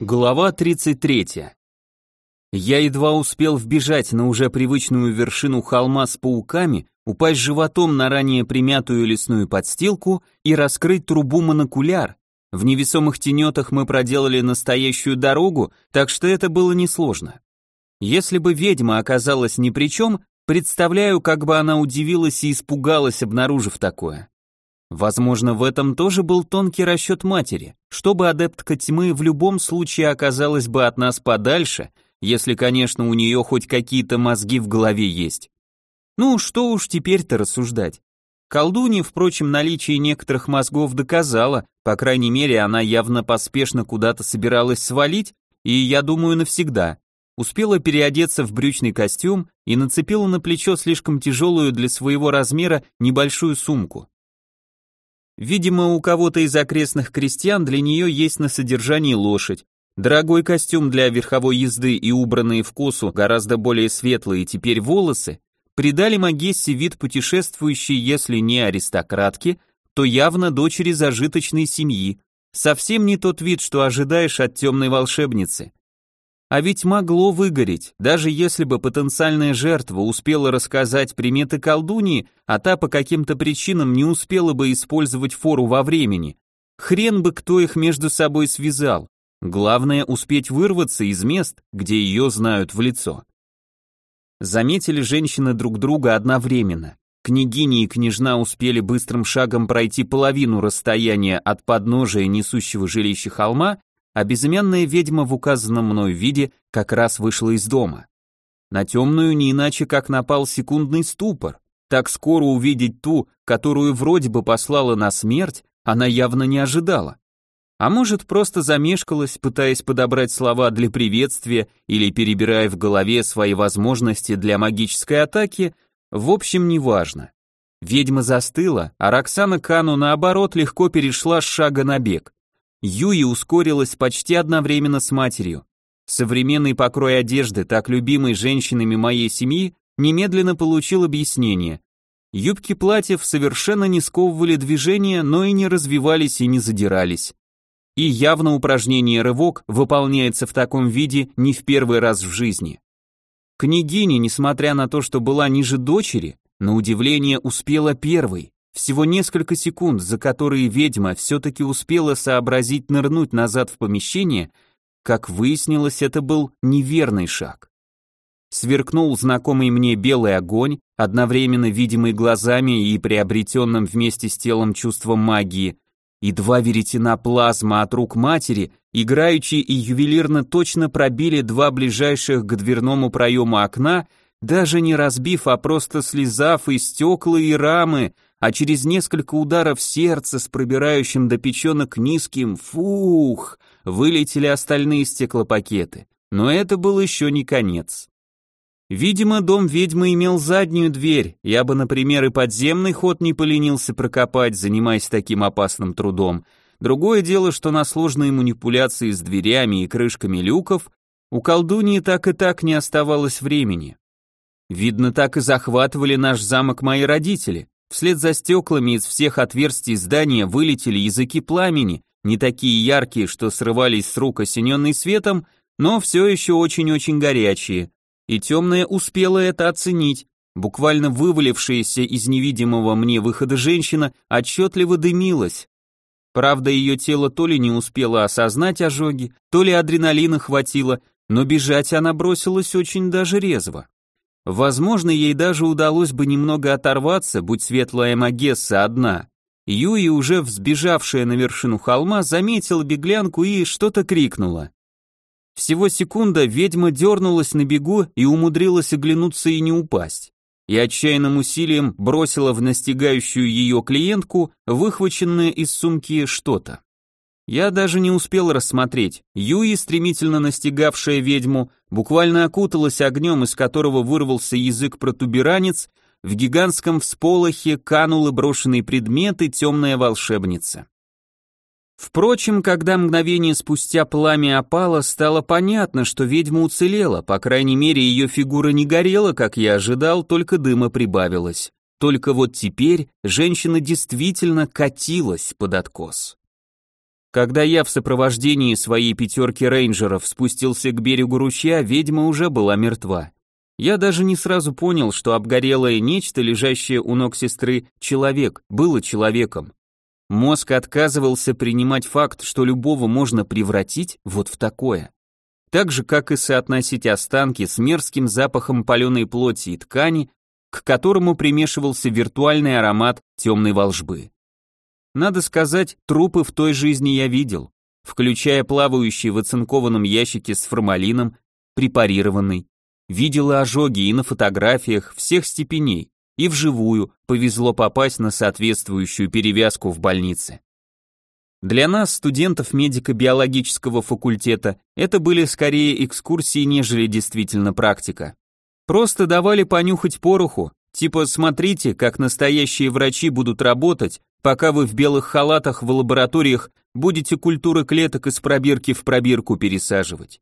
Глава 33. Я едва успел вбежать на уже привычную вершину холма с пауками, упасть животом на ранее примятую лесную подстилку и раскрыть трубу-монокуляр. В невесомых тенетах мы проделали настоящую дорогу, так что это было несложно. Если бы ведьма оказалась ни при чем, представляю, как бы она удивилась и испугалась, обнаружив такое. Возможно, в этом тоже был тонкий расчет матери, чтобы адептка тьмы в любом случае оказалась бы от нас подальше, если, конечно, у нее хоть какие-то мозги в голове есть. Ну, что уж теперь-то рассуждать. Колдунья, впрочем, наличие некоторых мозгов доказала, по крайней мере, она явно поспешно куда-то собиралась свалить, и, я думаю, навсегда. Успела переодеться в брючный костюм и нацепила на плечо слишком тяжелую для своего размера небольшую сумку. Видимо, у кого-то из окрестных крестьян для нее есть на содержании лошадь. Дорогой костюм для верховой езды и убранные в косу гораздо более светлые теперь волосы придали Магессе вид путешествующей, если не аристократки, то явно дочери зажиточной семьи. Совсем не тот вид, что ожидаешь от темной волшебницы. А ведь могло выгореть, даже если бы потенциальная жертва успела рассказать приметы колдуньи, а та по каким-то причинам не успела бы использовать фору во времени. Хрен бы кто их между собой связал. Главное успеть вырваться из мест, где ее знают в лицо. Заметили женщины друг друга одновременно. Княгиня и княжна успели быстрым шагом пройти половину расстояния от подножия несущего жилища холма, а безымянная ведьма в указанном мной виде как раз вышла из дома. На темную не иначе как напал секундный ступор. Так скоро увидеть ту, которую вроде бы послала на смерть, она явно не ожидала. А может, просто замешкалась, пытаясь подобрать слова для приветствия или перебирая в голове свои возможности для магической атаки, в общем, неважно. Ведьма застыла, а Роксана Кану, наоборот, легко перешла с шага на бег. Юи ускорилась почти одновременно с матерью. Современный покрой одежды, так любимый женщинами моей семьи, немедленно получил объяснение. Юбки платьев совершенно не сковывали движения, но и не развивались и не задирались. И явно упражнение «рывок» выполняется в таком виде не в первый раз в жизни. Княгиня, несмотря на то, что была ниже дочери, на удивление успела первой. Всего несколько секунд, за которые ведьма все-таки успела сообразить нырнуть назад в помещение, как выяснилось, это был неверный шаг. Сверкнул знакомый мне белый огонь, одновременно видимый глазами и приобретенным вместе с телом чувством магии, и два веретена плазма от рук матери, играючи и ювелирно точно пробили два ближайших к дверному проему окна, даже не разбив, а просто слезав и стекла, и рамы, а через несколько ударов сердца с пробирающим до печенок низким «фух» вылетели остальные стеклопакеты. Но это был еще не конец. Видимо, дом ведьмы имел заднюю дверь, я бы, например, и подземный ход не поленился прокопать, занимаясь таким опасным трудом. Другое дело, что на сложные манипуляции с дверями и крышками люков у колдуньи так и так не оставалось времени. Видно, так и захватывали наш замок мои родители. Вслед за стеклами из всех отверстий здания вылетели языки пламени, не такие яркие, что срывались с рук, осененный светом, но все еще очень-очень горячие. И темная успела это оценить. Буквально вывалившаяся из невидимого мне выхода женщина отчетливо дымилась. Правда, ее тело то ли не успело осознать ожоги, то ли адреналина хватило, но бежать она бросилась очень даже резво. Возможно, ей даже удалось бы немного оторваться, будь светлая Магесса одна. Юи, уже взбежавшая на вершину холма, заметила беглянку и что-то крикнула. Всего секунда ведьма дернулась на бегу и умудрилась оглянуться и не упасть. И отчаянным усилием бросила в настигающую ее клиентку выхваченное из сумки что-то. Я даже не успел рассмотреть. Юи, стремительно настигавшая ведьму, буквально окуталась огнем, из которого вырвался язык-протуберанец, в гигантском всполохе канулы брошенные предметы темная волшебница. Впрочем, когда мгновение спустя пламя опало, стало понятно, что ведьма уцелела, по крайней мере, ее фигура не горела, как я ожидал, только дыма прибавилось. Только вот теперь женщина действительно катилась под откос. Когда я в сопровождении своей пятерки рейнджеров спустился к берегу ручья, ведьма уже была мертва. Я даже не сразу понял, что обгорелое нечто, лежащее у ног сестры, человек, было человеком. Мозг отказывался принимать факт, что любого можно превратить вот в такое. Так же, как и соотносить останки с мерзким запахом паленой плоти и ткани, к которому примешивался виртуальный аромат темной волжбы. Надо сказать, трупы в той жизни я видел, включая плавающий в оцинкованном ящике с формалином, препарированный. Видел и ожоги и на фотографиях всех степеней, и вживую повезло попасть на соответствующую перевязку в больнице. Для нас, студентов медико-биологического факультета, это были скорее экскурсии, нежели действительно практика. Просто давали понюхать пороху, типа смотрите, как настоящие врачи будут работать, пока вы в белых халатах в лабораториях будете культуры клеток из пробирки в пробирку пересаживать.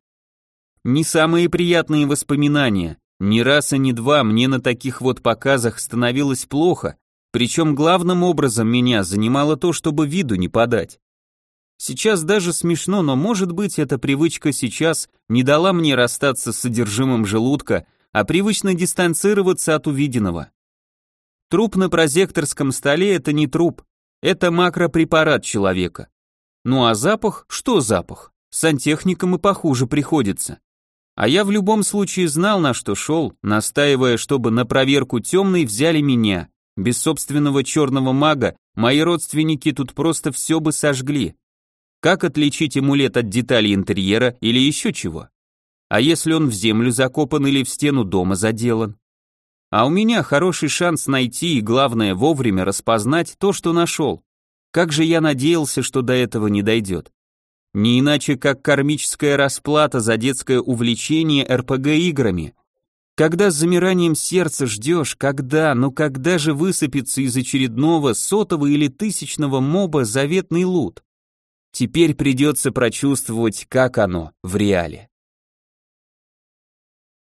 Не самые приятные воспоминания. Ни раз и ни два мне на таких вот показах становилось плохо, причем главным образом меня занимало то, чтобы виду не подать. Сейчас даже смешно, но может быть эта привычка сейчас не дала мне расстаться с содержимым желудка, а привычно дистанцироваться от увиденного. Труп на прозекторском столе — это не труп, это макропрепарат человека. Ну а запах? Что запах? Сантехникам и похуже приходится. А я в любом случае знал, на что шел, настаивая, чтобы на проверку темной взяли меня. Без собственного черного мага мои родственники тут просто все бы сожгли. Как отличить амулет от деталей интерьера или еще чего? А если он в землю закопан или в стену дома заделан? А у меня хороший шанс найти и, главное, вовремя распознать то, что нашел. Как же я надеялся, что до этого не дойдет. Не иначе, как кармическая расплата за детское увлечение РПГ-играми. Когда с замиранием сердца ждешь, когда же высыпется из очередного сотого или тысячного моба заветный лут? Теперь придется прочувствовать, как оно в реале.